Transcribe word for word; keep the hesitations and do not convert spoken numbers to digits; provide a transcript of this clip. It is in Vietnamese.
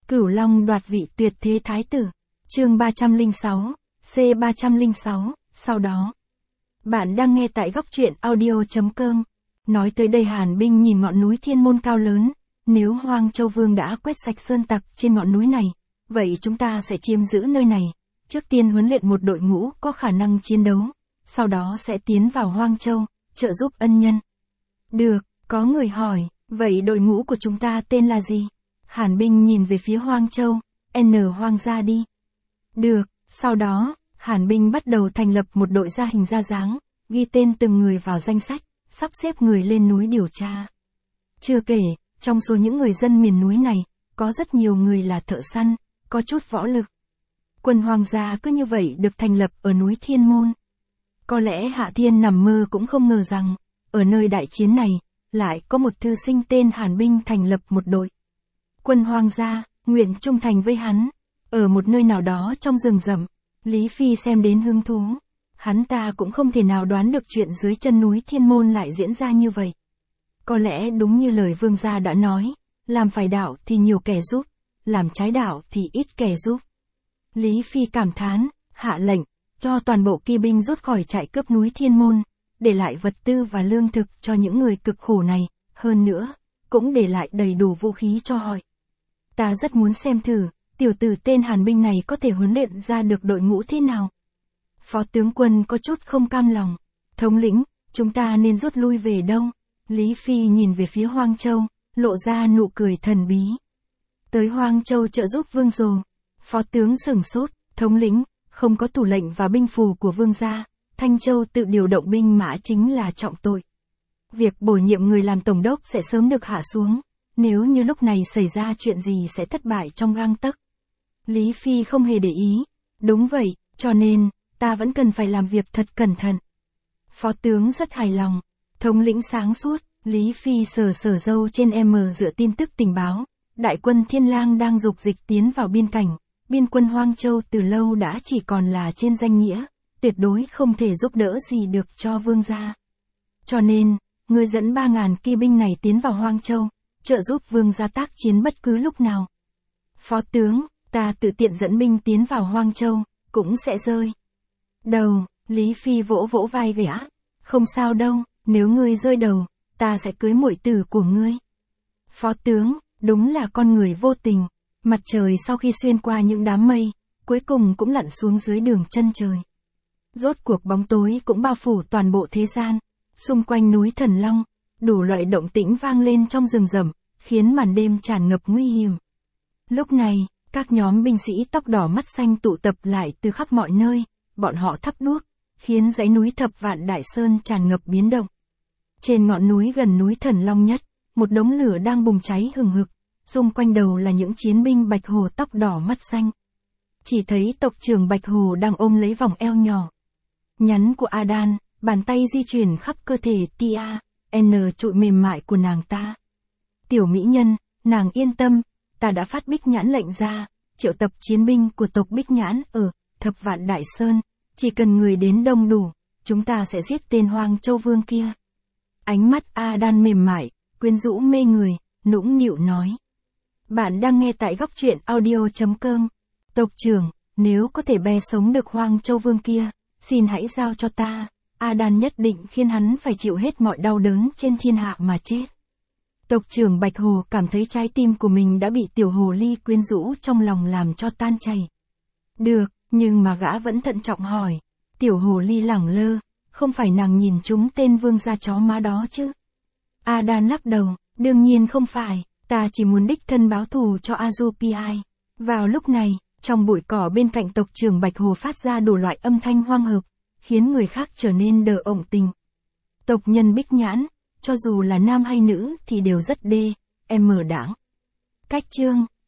Cửu Long đoạt vị tuyệt thế thái tử. Chương ba trăm lẻ sáu, C ba trăm lẻ sáu, sau đó. Bạn đang nghe tại góc truyện audio.com. Nói tới đây Hàn Binh nhìn ngọn núi Thiên Môn cao lớn, nếu Hoang Châu Vương đã quét sạch sơn tặc trên ngọn núi này, vậy chúng ta sẽ chiếm giữ nơi này. Trước tiên huấn luyện một đội ngũ có khả năng chiến đấu, sau đó sẽ tiến vào Hoang Châu, trợ giúp ân nhân. Được, có người hỏi, vậy đội ngũ của chúng ta tên là gì? Hàn Binh nhìn về phía Hoang Châu, N Hoang gia đi. Được, sau đó, Hàn Binh bắt đầu thành lập một đội gia hình ra dáng, ghi tên từng người vào danh sách, sắp xếp người lên núi điều tra. Chưa kể, trong số những người dân miền núi này, có rất nhiều người là thợ săn, có chút võ lực. Quân Hoang gia cứ như vậy được thành lập ở núi Thiên Môn. Có lẽ Hạ Thiên nằm mơ cũng không ngờ rằng, ở nơi đại chiến này, lại có một thư sinh tên Hàn Binh thành lập một đội. Quân Hoang gia, nguyện trung thành với hắn. Ở một nơi nào đó trong rừng rậm, Lý Phi xem đến hứng thú. Hắn ta cũng không thể nào đoán được chuyện dưới chân núi Thiên Môn lại diễn ra như vậy. Có lẽ đúng như lời vương gia đã nói, làm phải đạo thì nhiều kẻ giúp, làm trái đạo thì ít kẻ giúp. Lý Phi cảm thán, hạ lệnh, cho toàn bộ kỵ binh rút khỏi trại cướp núi Thiên Môn, để lại vật tư và lương thực cho những người cực khổ này, hơn nữa, cũng để lại đầy đủ vũ khí cho họ. Ta rất muốn xem thử, tiểu tử tên Hàn Binh này có thể huấn luyện ra được đội ngũ thế nào. Phó tướng quân có chút không cam lòng. Thống lĩnh, chúng ta nên rút lui về đâu? Lý Phi nhìn về phía Hoang Châu, lộ ra nụ cười thần bí. Tới Hoang Châu trợ giúp vương rồ. Phó tướng sửng sốt, thống lĩnh, không có thủ lệnh và binh phù của vương gia, Thanh Châu tự điều động binh mã chính là trọng tội. Việc bổ nhiệm người làm tổng đốc sẽ sớm được hạ xuống, nếu như lúc này xảy ra chuyện gì sẽ thất bại trong gang tấc. Lý Phi không hề để ý. Đúng vậy, cho nên, ta vẫn cần phải làm việc thật cẩn thận. Phó tướng rất hài lòng. Thống lĩnh sáng suốt, Lý Phi sờ sờ râu trên em dựa tin tức tình báo. Đại quân Thiên Lang đang dục dịch tiến vào biên cảnh. Biên quân Hoang Châu từ lâu đã chỉ còn là trên danh nghĩa, tuyệt đối không thể giúp đỡ gì được cho vương gia. Cho nên, người dẫn ba ngàn kỵ binh này tiến vào Hoang Châu, trợ giúp vương gia tác chiến bất cứ lúc nào. Phó tướng, ta tự tiện dẫn binh tiến vào Hoang Châu, cũng sẽ rơi đầu. Lý Phi vỗ vỗ vai gã. Không sao đâu, nếu ngươi rơi đầu, ta sẽ cưới muội tử của ngươi. Phó tướng, đúng là con người vô tình. Mặt trời sau khi xuyên qua những đám mây, cuối cùng cũng lặn xuống dưới đường chân trời. Rốt cuộc bóng tối cũng bao phủ toàn bộ thế gian. Xung quanh núi Thần Long, đủ loại động tĩnh vang lên trong rừng rậm, khiến màn đêm tràn ngập nguy hiểm. Lúc này, các nhóm binh sĩ tóc đỏ mắt xanh tụ tập lại từ khắp mọi nơi, bọn họ thắp đuốc, khiến dãy núi Thập Vạn Đại Sơn tràn ngập biến động. Trên ngọn núi gần núi Thần Long nhất, một đống lửa đang bùng cháy hừng hực, xung quanh đầu là những chiến binh Bạch Hồ tóc đỏ mắt xanh. Chỉ thấy tộc trưởng Bạch Hồ đang ôm lấy vòng eo nhỏ nhắn của Adan, bàn tay di chuyển khắp cơ thể Tia, N trụi mềm mại của nàng ta. Tiểu mỹ nhân, nàng yên tâm, ta đã phát Bích Nhãn lệnh ra, triệu tập chiến binh của tộc Bích Nhãn ở Thập Vạn Đại Sơn, chỉ cần người đến đông đủ, chúng ta sẽ giết tên Hoang Châu Vương kia. Ánh mắt Adan mềm mại, quyến rũ mê người, nũng nịu nói. Bạn đang nghe tại góc truyện audio.com. Tộc trưởng, nếu có thể bè sống được Hoang Châu Vương kia, xin hãy giao cho ta. Adan nhất định khiến hắn phải chịu hết mọi đau đớn trên thiên hạ mà chết. Tộc trưởng Bạch Hồ cảm thấy trái tim của mình đã bị tiểu hồ ly quyến rũ trong lòng làm cho tan chảy. Được, nhưng mà gã vẫn thận trọng hỏi. Tiểu hồ ly lẳng lơ, không phải nàng nhìn chúng tên vương gia chó má đó chứ? Adan lắc đầu, đương nhiên không phải, ta chỉ muốn đích thân báo thù cho Azupi. Vào lúc này, trong bụi cỏ bên cạnh tộc trưởng Bạch Hồ phát ra đủ loại âm thanh hoang hợp, khiến người khác trở nên đờ ộng tình. Tộc nhân Bích Nhãn, cho dù là nam hay nữ thì đều rất đê, em mở đảng. Cách chương